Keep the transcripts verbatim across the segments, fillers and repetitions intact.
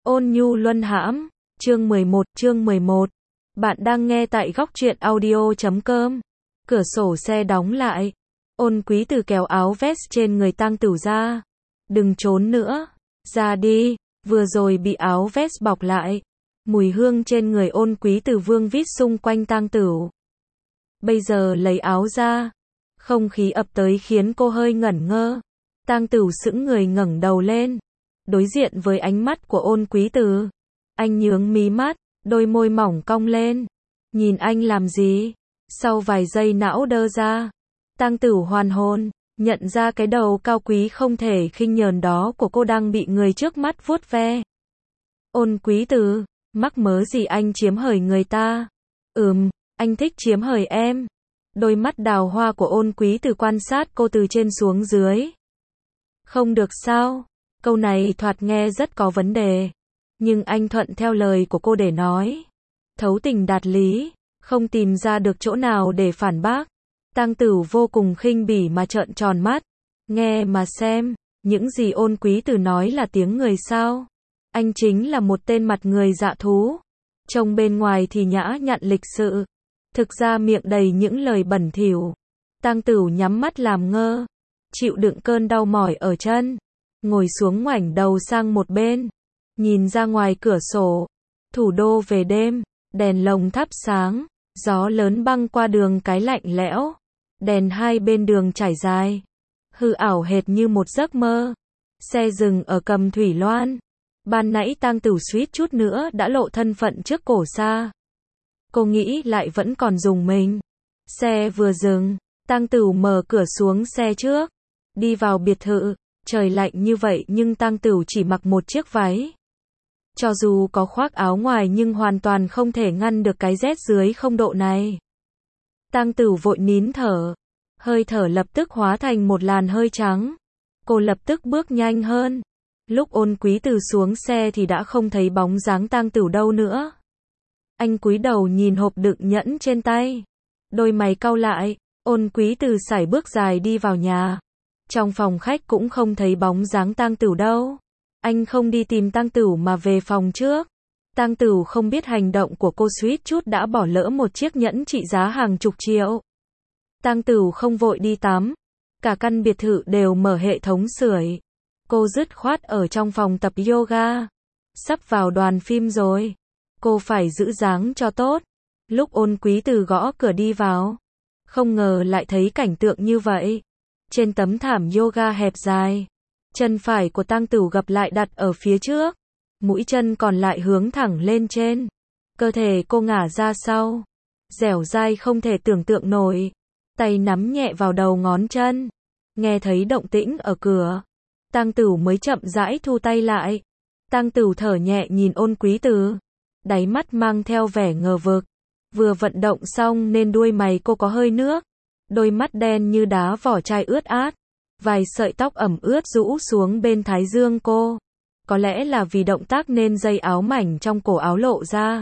Ôn nhu luân hãm, chương mười một, chương mười một. Bạn đang nghe tại góc truyện audio chấm com. Cửa sổ xe đóng lại. Ôn Quý Từ kéo áo vest trên người Tang Tửu ra. Đừng trốn nữa. Ra đi. Vừa rồi bị áo vest bọc lại. Mùi hương trên người Ôn Quý Từ vương vít xung quanh Tang Tửu. Bây giờ lấy áo ra. Không khí ập tới khiến cô hơi ngẩn ngơ. Tang Tửu sững người ngẩng đầu lên. Đối diện với ánh mắt của Ôn Quý Từ. Anh nhướng mí mắt, đôi môi mỏng cong lên. Nhìn anh làm gì? Sau vài giây não đơ ra. Tang Tửu hoàn hồn, nhận ra cái đầu cao quý không thể khinh nhờn đó của cô đang bị người trước mắt vuốt ve. Ôn Quý Từ, mắc mớ gì anh chiếm hời người ta? Ừm, anh thích chiếm hời em. Đôi mắt đào hoa của Ôn Quý Từ quan sát cô từ trên xuống dưới. Không được sao? Câu này thoạt nghe rất có vấn đề. Nhưng anh thuận theo lời của cô để nói. Thấu tình đạt lý, không tìm ra được chỗ nào để phản bác. Tang Tửu vô cùng khinh bỉ mà trợn tròn mắt. Nghe mà xem, những gì Ôn Quý Từ nói là tiếng người sao? Anh chính là một tên mặt người dạ thú. Trông bên ngoài thì nhã nhặn lịch sự. Thực ra miệng đầy những lời bẩn thỉu. Tang Tửu nhắm mắt làm ngơ. Chịu đựng cơn đau mỏi ở chân. Ngồi xuống ngoảnh đầu sang một bên. Nhìn ra ngoài cửa sổ. Thủ đô về đêm. Đèn lồng thắp sáng. Gió lớn băng qua đường cái lạnh lẽo. Đèn hai bên đường trải dài. Hư ảo hệt như một giấc mơ. Xe dừng ở Cầm Thủy Loan. Ban nãy Tang Tửu suýt chút nữa đã lộ thân phận trước cổ xa. Cô nghĩ lại vẫn còn dùng mình. Xe vừa dừng. Tang Tửu mở cửa xuống xe trước. Đi vào biệt thự. Trời lạnh như vậy nhưng Tang Tửu chỉ mặc một chiếc váy. Cho dù có khoác áo ngoài nhưng hoàn toàn không thể ngăn được cái rét dưới không độ này. Tang Tửu vội nín thở. Hơi thở lập tức hóa thành một làn hơi trắng. Cô lập tức bước nhanh hơn. Lúc Ôn Quý Từ xuống xe thì đã không thấy bóng dáng Tang Tửu đâu nữa. Anh cúi đầu nhìn hộp đựng nhẫn trên tay. Đôi mày cau lại. Ôn Quý Từ sải bước dài đi vào nhà. Trong phòng khách cũng không thấy bóng dáng Tang Tửu đâu. Anh không đi tìm Tang Tửu mà về phòng trước. Tang Tửu không biết hành động của cô suýt chút đã bỏ lỡ một chiếc nhẫn trị giá hàng chục triệu. Tang Tửu không vội đi tắm. Cả căn biệt thự đều mở hệ thống sưởi. Cô dứt khoát ở trong phòng tập yoga. Sắp vào đoàn phim rồi. Cô phải giữ dáng cho tốt. Lúc Ôn Quý Từ gõ cửa đi vào. Không ngờ lại thấy cảnh tượng như vậy. Trên tấm thảm yoga hẹp dài. Chân phải của Tang Tửu gập lại đặt ở phía trước. Mũi chân còn lại hướng thẳng lên trên. Cơ thể cô ngả ra sau. Dẻo dai không thể tưởng tượng nổi. Tay nắm nhẹ vào đầu ngón chân. Nghe thấy động tĩnh ở cửa. Tang Tửu mới chậm rãi thu tay lại. Tang Tửu thở nhẹ nhìn Ôn Quý Từ. Đáy mắt mang theo vẻ ngờ vực. Vừa vận động xong nên đuôi mày cô có hơi nước. Đôi mắt đen như đá vỏ chai ướt át. Vài sợi tóc ẩm ướt rũ xuống bên thái dương cô. Có lẽ là vì động tác nên dây áo mảnh trong cổ áo lộ ra.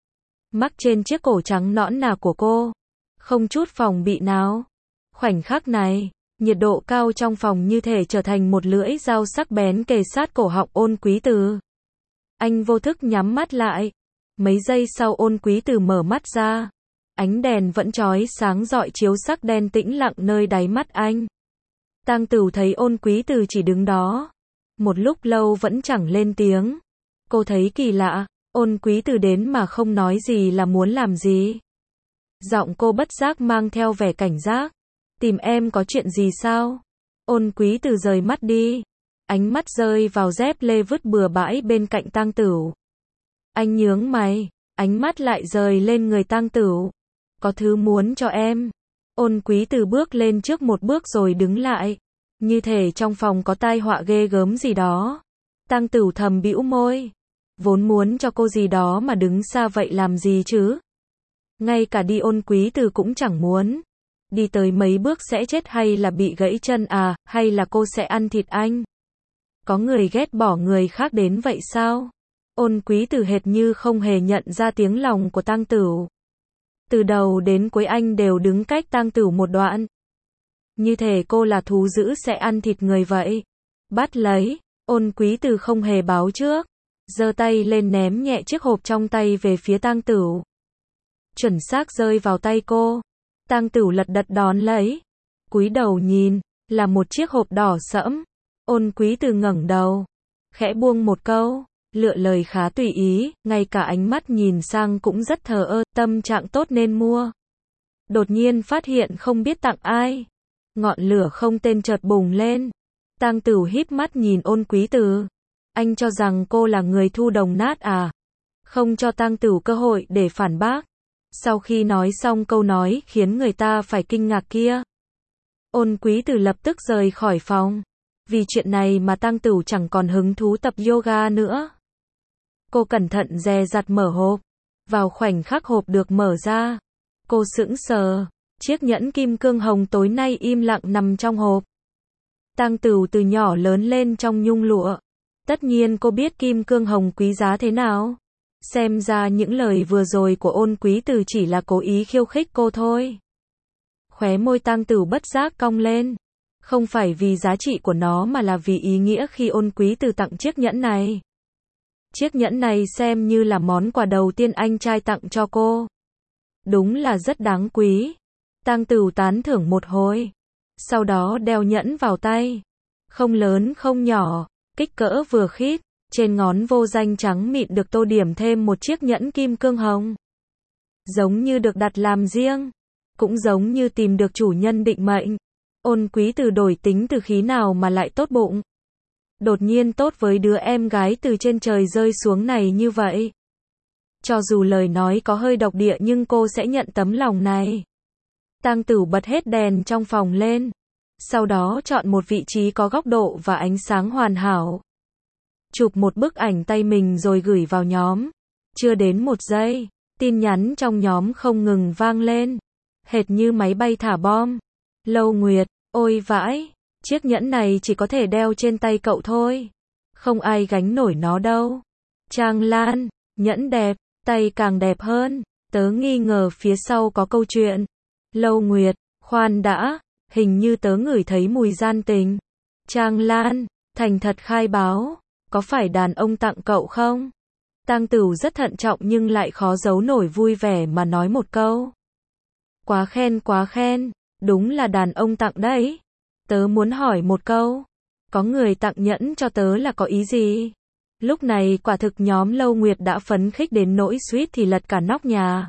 Mắc trên chiếc cổ trắng nõn nà của cô. Không chút phòng bị nào. Khoảnh khắc này, nhiệt độ cao trong phòng như thể trở thành một lưỡi dao sắc bén kề sát cổ họng Ôn Quý Từ. Anh vô thức nhắm mắt lại. Mấy giây sau Ôn Quý Từ mở mắt ra. Ánh đèn vẫn chói sáng rọi chiếu sắc đen tĩnh lặng nơi đáy mắt anh. Tang Tửu thấy Ôn Quý Từ chỉ đứng đó. Một lúc lâu vẫn chẳng lên tiếng. Cô thấy kỳ lạ, Ôn Quý Từ đến mà không nói gì là muốn làm gì. Giọng cô bất giác mang theo vẻ cảnh giác. Tìm em có chuyện gì sao? Ôn Quý Từ rời mắt đi. Ánh mắt rơi vào dép lê vứt bừa bãi bên cạnh Tang Tửu. Anh nhướng mày, ánh mắt lại rời lên người Tang Tửu. Có thứ muốn cho em. Ôn Quý Từ bước lên trước một bước rồi đứng lại. Như thể trong phòng có tai họa ghê gớm gì đó. Tang Tửu thầm bĩu môi. Vốn muốn cho cô gì đó mà đứng xa vậy làm gì chứ? Ngay cả đi Ôn Quý Từ cũng chẳng muốn. Đi tới mấy bước sẽ chết hay là bị gãy chân à, hay là cô sẽ ăn thịt anh? Có người ghét bỏ người khác đến vậy sao? Ôn Quý Từ hệt như không hề nhận ra tiếng lòng của Tang Tửu. Từ đầu đến cuối anh đều đứng cách Tang Tửu một đoạn. Như thể cô là thú dữ sẽ ăn thịt người vậy. Bắt lấy. Ôn Quý Từ không hề báo trước. giơ tay lên ném nhẹ chiếc hộp trong tay về phía Tang Tửu. Chuẩn xác rơi vào tay cô. Tang Tửu lật đật đón lấy. Cúi đầu nhìn, là một chiếc hộp đỏ sẫm. Ôn Quý Từ ngẩng đầu, khẽ buông một câu, lựa lời khá tùy ý, ngay cả ánh mắt nhìn sang cũng rất thờ ơ, tâm trạng tốt nên mua. Đột nhiên phát hiện không biết tặng ai. Ngọn lửa không tên chợt bùng lên. Tang Tửu híp mắt nhìn Ôn Quý Từ. Anh cho rằng cô là người thu đồng nát à? Không cho Tang Tửu cơ hội để phản bác. Sau khi nói xong câu nói khiến người ta phải kinh ngạc kia, Ôn Quý Từ lập tức rời khỏi phòng. Vì chuyện này mà Tang Tửu chẳng còn hứng thú tập yoga nữa. Cô cẩn thận dè dặt mở hộp. Vào khoảnh khắc hộp được mở ra, cô sững sờ. Chiếc nhẫn kim cương hồng tối nay im lặng nằm trong hộp. Tang Tửu từ nhỏ lớn lên trong nhung lụa. Tất nhiên cô biết kim cương hồng quý giá thế nào. Xem ra những lời vừa rồi của Ôn Quý Từ chỉ là cố ý khiêu khích cô thôi. Khóe môi Tang Tửu bất giác cong lên. Không phải vì giá trị của nó mà là vì ý nghĩa khi Ôn Quý Từ tặng chiếc nhẫn này. Chiếc nhẫn này xem như là món quà đầu tiên anh trai tặng cho cô. Đúng là rất đáng quý. Tang Tửu tán thưởng một hồi. Sau đó đeo nhẫn vào tay. Không lớn không nhỏ, kích cỡ vừa khít. Trên ngón vô danh trắng mịn được tô điểm thêm một chiếc nhẫn kim cương hồng. Giống như được đặt làm riêng. Cũng giống như tìm được chủ nhân định mệnh. Ôn Quý Từ đổi tính từ khí nào mà lại tốt bụng. Đột nhiên tốt với đứa em gái từ trên trời rơi xuống này như vậy. Cho dù lời nói có hơi độc địa nhưng cô sẽ nhận tấm lòng này. Tang Tửu bật hết đèn trong phòng lên. Sau đó chọn một vị trí có góc độ và ánh sáng hoàn hảo. Chụp một bức ảnh tay mình rồi gửi vào nhóm. Chưa đến một giây, tin nhắn trong nhóm không ngừng vang lên. Hệt như máy bay thả bom. Lâu Nguyệt, ôi vãi, chiếc nhẫn này chỉ có thể đeo trên tay cậu thôi. Không ai gánh nổi nó đâu. Trang Lan, nhẫn đẹp, tay càng đẹp hơn. Tớ nghi ngờ phía sau có câu chuyện. Lâu Nguyệt, khoan đã, hình như tớ ngửi thấy mùi gian tình. Trang Lan, thành thật khai báo, có phải đàn ông tặng cậu không? Tang Tửu rất thận trọng nhưng lại khó giấu nổi vui vẻ mà nói một câu. Quá khen quá khen, đúng là đàn ông tặng đấy. Tớ muốn hỏi một câu, có người tặng nhẫn cho tớ là có ý gì? Lúc này quả thực nhóm Lâu Nguyệt đã phấn khích đến nỗi suýt thì lật cả nóc nhà.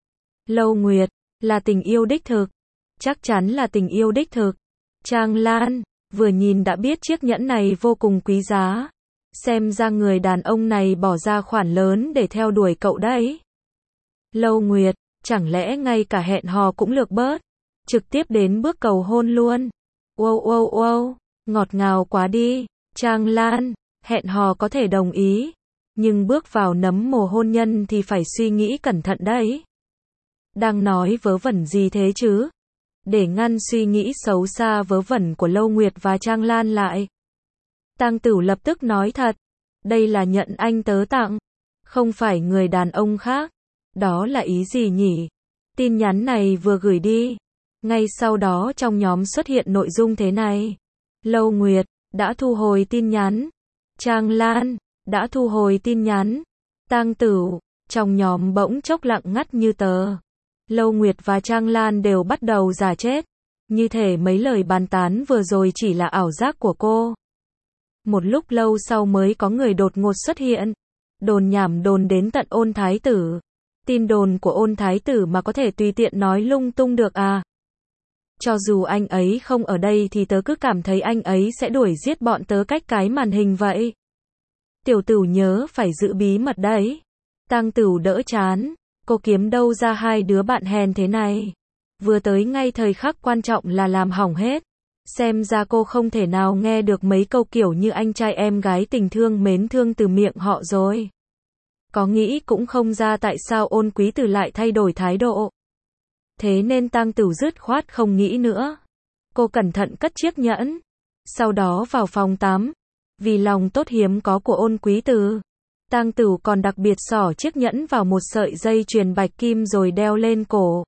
Lâu Nguyệt, là tình yêu đích thực. Chắc chắn là tình yêu đích thực. Trang Lan, vừa nhìn đã biết chiếc nhẫn này vô cùng quý giá. Xem ra người đàn ông này bỏ ra khoản lớn để theo đuổi cậu đấy. Lâu Nguyệt, chẳng lẽ ngay cả hẹn hò cũng lược bớt, trực tiếp đến bước cầu hôn luôn. Wow wow wow, ngọt ngào quá đi. Trang Lan, hẹn hò có thể đồng ý, nhưng bước vào nấm mồ hôn nhân thì phải suy nghĩ cẩn thận đấy. Đang nói vớ vẩn gì thế chứ? Để ngăn suy nghĩ xấu xa vớ vẩn của Lâu Nguyệt và Trang Lan lại, Tang Tửu lập tức nói thật. Đây là nhận anh tớ tặng, không phải người đàn ông khác. Đó là ý gì nhỉ? Tin nhắn này vừa gửi đi, ngay sau đó trong nhóm xuất hiện nội dung thế này. Lâu Nguyệt, đã thu hồi tin nhắn. Trang Lan, đã thu hồi tin nhắn. Tang Tửu, trong nhóm bỗng chốc lặng ngắt như tờ. Lâu Nguyệt và Trang Lan đều bắt đầu giả chết. Như thể mấy lời bàn tán vừa rồi chỉ là ảo giác của cô. Một lúc lâu sau mới có người đột ngột xuất hiện. Đồn nhảm đồn đến tận Ôn Thái Tử. Tin đồn của Ôn Thái Tử mà có thể tùy tiện nói lung tung được à? Cho dù anh ấy không ở đây thì tớ cứ cảm thấy anh ấy sẽ đuổi giết bọn tớ cách cái màn hình vậy. Tiểu Tửu nhớ phải giữ bí mật đấy. Tang Tửu đỡ chán. Cô kiếm đâu ra hai đứa bạn hèn thế này? Vừa tới ngay thời khắc quan trọng là làm hỏng hết. Xem ra cô không thể nào nghe được mấy câu kiểu như anh trai em gái tình thương mến thương từ miệng họ rồi. Có nghĩ cũng không ra tại sao Ôn Quý Từ lại thay đổi thái độ. Thế nên Tang Tửu dứt khoát không nghĩ nữa. Cô cẩn thận cất chiếc nhẫn. Sau đó vào phòng tắm. Vì lòng tốt hiếm có của Ôn Quý Từ, Tang Tửu còn đặc biệt xỏ chiếc nhẫn vào một sợi dây chuyền bạch kim rồi đeo lên cổ.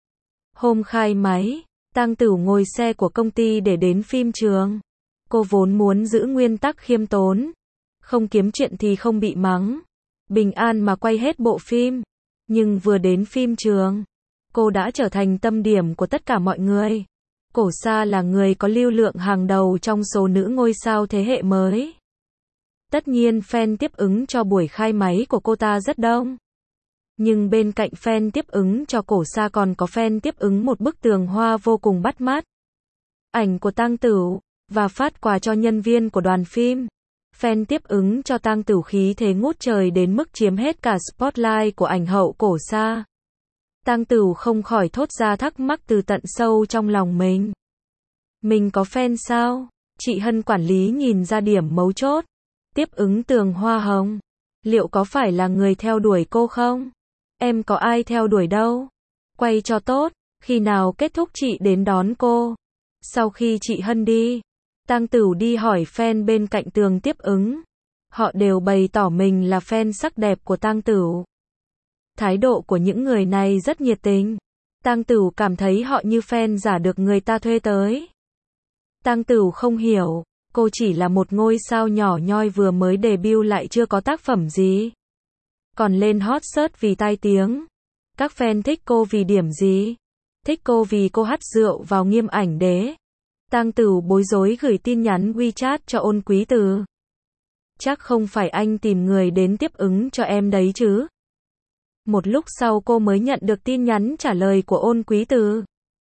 Hôm khai máy, Tang Tửu ngồi xe của công ty để đến phim trường. Cô vốn muốn giữ nguyên tắc khiêm tốn, Không kiếm chuyện thì không bị mắng. Bình an mà quay hết bộ phim. Nhưng vừa đến phim trường, cô đã trở thành tâm điểm của tất cả mọi người. Cổ Sa là người có lưu lượng hàng đầu trong số nữ ngôi sao thế hệ mới. Tất nhiên fan tiếp ứng cho buổi khai máy của cô ta rất đông. Nhưng bên cạnh fan tiếp ứng cho Cổ Sa còn có fan tiếp ứng một bức tường hoa vô cùng bắt mắt. Ảnh của Tang Tửu, và phát quà cho nhân viên của đoàn phim. Fan tiếp ứng cho Tang Tửu khí thế ngút trời đến mức chiếm hết cả spotlight của ảnh hậu Cổ Sa. Tang Tửu không khỏi thốt ra thắc mắc từ tận sâu trong lòng mình. Mình có fan sao? Chị Hân quản lý nhìn ra điểm mấu chốt. Tiếp ứng tường hoa hồng. Liệu có phải là người theo đuổi cô không? Em có ai theo đuổi đâu. Quay cho tốt, khi nào kết thúc chị đến đón cô. Sau khi chị Hân đi, Tang Tửu đi hỏi fan bên cạnh tường tiếp ứng. Họ đều bày tỏ mình là fan sắc đẹp của Tang Tửu. Thái độ của những người này rất nhiệt tình. Tang Tửu cảm thấy họ như fan giả được người ta thuê tới. Tang Tửu không hiểu, cô chỉ là một ngôi sao nhỏ nhoi vừa mới debut lại chưa có tác phẩm gì. Còn lên hot search vì tai tiếng. Các fan thích cô vì điểm gì? Thích cô vì cô hắt rượu vào Nghiêm Ảnh Đế. Tang Tửu bối rối gửi tin nhắn WeChat cho Ôn Quý Từ. Chắc không phải anh tìm người đến tiếp ứng cho em đấy chứ? Một lúc sau cô mới nhận được tin nhắn trả lời của Ôn Quý Từ.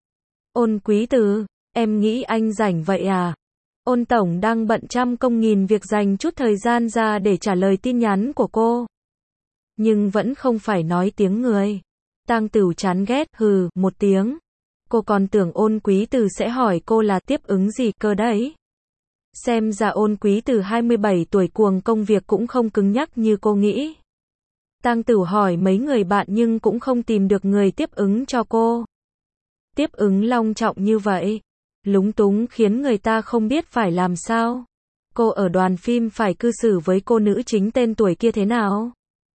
Ôn Quý Từ, em nghĩ anh rảnh vậy à? Ôn tổng đang bận trăm công nghìn việc dành chút thời gian ra để trả lời tin nhắn của cô. Nhưng vẫn không phải nói tiếng người. Tang Tửu chán ghét, hừ, một tiếng. Cô còn tưởng Ôn Quý Từ sẽ hỏi cô là tiếp ứng gì cơ đấy. Xem ra Ôn Quý Từ hai mươi bảy tuổi cuồng công việc cũng không cứng nhắc như cô nghĩ. Tang Tửu hỏi mấy người bạn nhưng cũng không tìm được người tiếp ứng cho cô. Tiếp ứng long trọng như vậy, lúng túng khiến người ta không biết phải làm sao. Cô ở đoàn phim phải cư xử với cô nữ chính tên tuổi kia thế nào?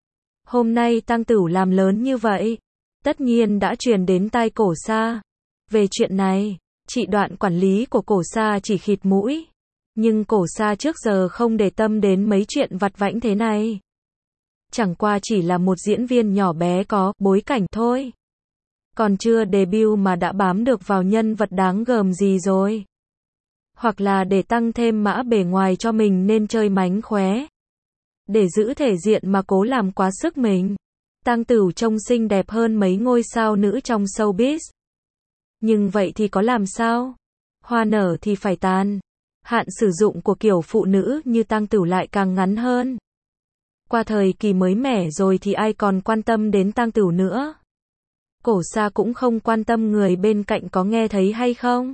Hôm nay Tang Tửu làm lớn như vậy, tất nhiên đã truyền đến tai Cổ Sa. Về chuyện này, chị Đoạn quản lý của Cổ Sa chỉ khịt mũi. Nhưng Cổ Sa trước giờ không để tâm đến mấy chuyện vặt vãnh thế này. Chẳng qua chỉ là một diễn viên nhỏ bé có bối cảnh thôi. Còn chưa debut mà đã bám được vào nhân vật đáng gờm gì rồi. Hoặc là để tăng thêm mã bề ngoài cho mình nên chơi mánh khóe. Để giữ thể diện mà cố làm quá sức mình. Tang Tửu trông xinh đẹp hơn mấy ngôi sao nữ trong showbiz. Nhưng vậy thì có làm sao? Hoa nở thì phải tàn. Hạn sử dụng của kiểu phụ nữ như Tang Tửu lại càng ngắn hơn. Qua thời kỳ mới mẻ rồi thì ai còn quan tâm đến Tang Tửu nữa. Cổ Sa cũng không quan tâm người bên cạnh có nghe thấy hay không.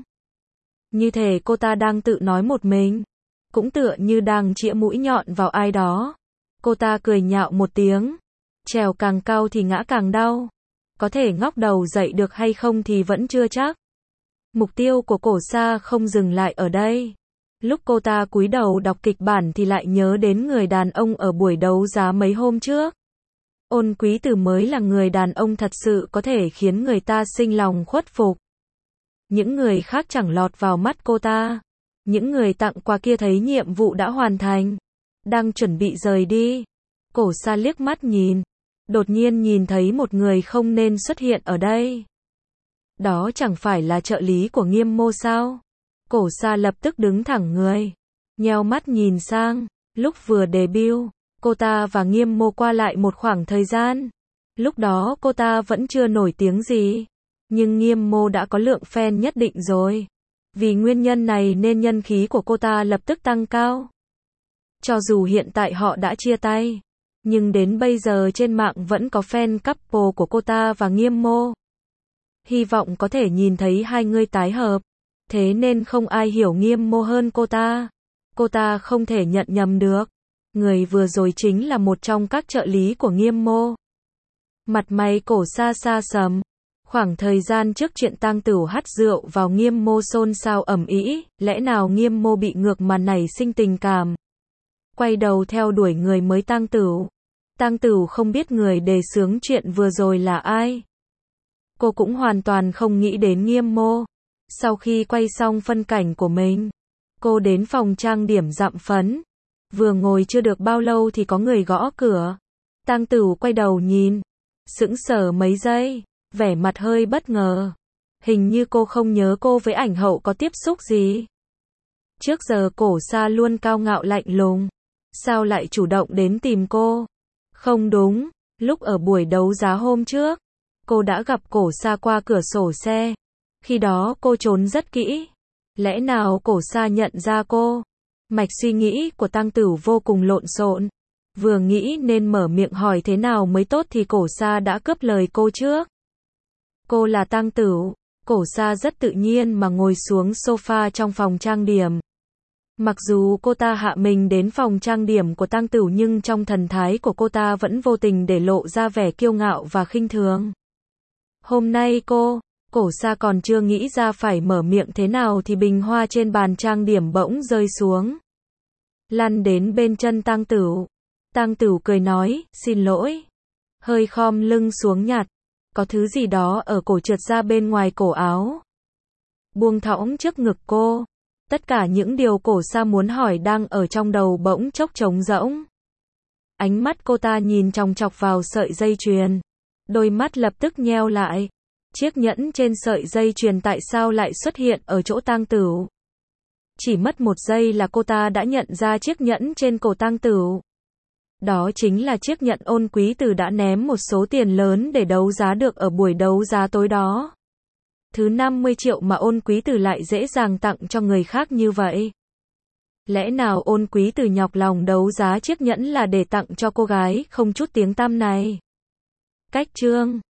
Như thể cô ta đang tự nói một mình. Cũng tựa như đang chĩa mũi nhọn vào ai đó. Cô ta cười nhạo một tiếng. Trèo càng cao thì ngã càng đau. Có thể ngóc đầu dậy được hay không thì vẫn chưa chắc. Mục tiêu của Cổ Sa không dừng lại ở đây. Lúc cô ta cúi đầu đọc kịch bản thì lại nhớ đến người đàn ông ở buổi đấu giá mấy hôm trước. Ôn Quý Từ mới là người đàn ông thật sự có thể khiến người ta sinh lòng khuất phục. Những người khác chẳng lọt vào mắt cô ta. Những người tặng quà kia thấy nhiệm vụ đã hoàn thành. Đang chuẩn bị rời đi. Cổ Sa liếc mắt nhìn. Đột nhiên nhìn thấy một người không nên xuất hiện ở đây. Đó chẳng phải là trợ lý của Nghiêm Mô sao? Cổ Sa lập tức đứng thẳng người. Nheo mắt nhìn sang. Lúc vừa debut, cô ta và Nghiêm Mô qua lại một khoảng thời gian. Lúc đó cô ta vẫn chưa nổi tiếng gì. Nhưng Nghiêm Mô đã có lượng fan nhất định rồi. Vì nguyên nhân này nên nhân khí của cô ta lập tức tăng cao. Cho dù hiện tại họ đã chia tay, nhưng đến bây giờ trên mạng vẫn có fan couple của cô ta và Nghiêm Mô. Hy vọng có thể nhìn thấy hai người tái hợp. Thế nên không ai hiểu Nghiêm Mô hơn cô ta. Cô ta không thể nhận nhầm được. Người vừa rồi chính là một trong các trợ lý của Nghiêm Mô. Mặt mày Cổ Sa xa sầm. Khoảng thời gian trước chuyện Tang Tửu hắt rượu vào Nghiêm Mô xôn xao ầm ĩ, lẽ nào Nghiêm Mô bị ngược mà nảy sinh tình cảm. Quay đầu theo đuổi người mới Tang Tửu. Tang Tửu không biết người đề xướng chuyện vừa rồi là ai. Cô cũng hoàn toàn không nghĩ đến Nghiêm Mô. Sau khi quay xong phân cảnh của mình, cô đến phòng trang điểm dặm phấn. Vừa ngồi chưa được bao lâu thì có người gõ cửa. Tang Tửu quay đầu nhìn, sững sờ mấy giây, vẻ mặt hơi bất ngờ. Hình như cô không nhớ cô với ảnh hậu có tiếp xúc gì. Trước giờ Cổ Sa luôn cao ngạo lạnh lùng, sao lại chủ động đến tìm cô? Không đúng, lúc ở buổi đấu giá hôm trước, cô đã gặp Cổ Sa qua cửa sổ xe. Khi đó cô trốn rất kỹ. Lẽ nào Cổ Sa nhận ra cô? Mạch suy nghĩ của Tang Tửu vô cùng lộn xộn. Vừa nghĩ nên mở miệng hỏi thế nào mới tốt thì Cổ Sa đã cướp lời cô trước. Cô là Tang Tửu. Cổ Sa rất tự nhiên mà ngồi xuống sofa trong phòng trang điểm. Mặc dù cô ta hạ mình đến phòng trang điểm của Tang Tửu nhưng trong thần thái của cô ta vẫn vô tình để lộ ra vẻ kiêu ngạo và khinh thường. Hôm nay cô, Cổ Sa còn chưa nghĩ ra phải mở miệng thế nào thì bình hoa trên bàn trang điểm bỗng rơi xuống, lăn đến bên chân Tang Tửu. Tang Tửu cười nói, xin lỗi. Hơi khom lưng xuống nhặt. Có thứ gì đó ở cổ trượt ra bên ngoài cổ áo. Buông thõng trước ngực cô. Tất cả những điều Cổ Sa muốn hỏi đang ở trong đầu bỗng chốc trống rỗng. Ánh mắt cô ta nhìn chòng chọc vào sợi dây chuyền. Đôi mắt lập tức nheo lại. Chiếc nhẫn trên sợi dây chuyền tại sao lại xuất hiện ở chỗ Tang Tửu? Chỉ mất một giây là cô ta đã nhận ra chiếc nhẫn trên cổ Tang Tửu. Đó chính là chiếc nhẫn Ôn Quý Tử đã ném một số tiền lớn để đấu giá được ở buổi đấu giá tối đó. Thứ năm mươi triệu mà Ôn Quý Tử lại dễ dàng tặng cho người khác như vậy. Lẽ nào Ôn Quý Tử nhọc lòng đấu giá chiếc nhẫn là để tặng cho cô gái không chút tiếng tăm này? Cách chương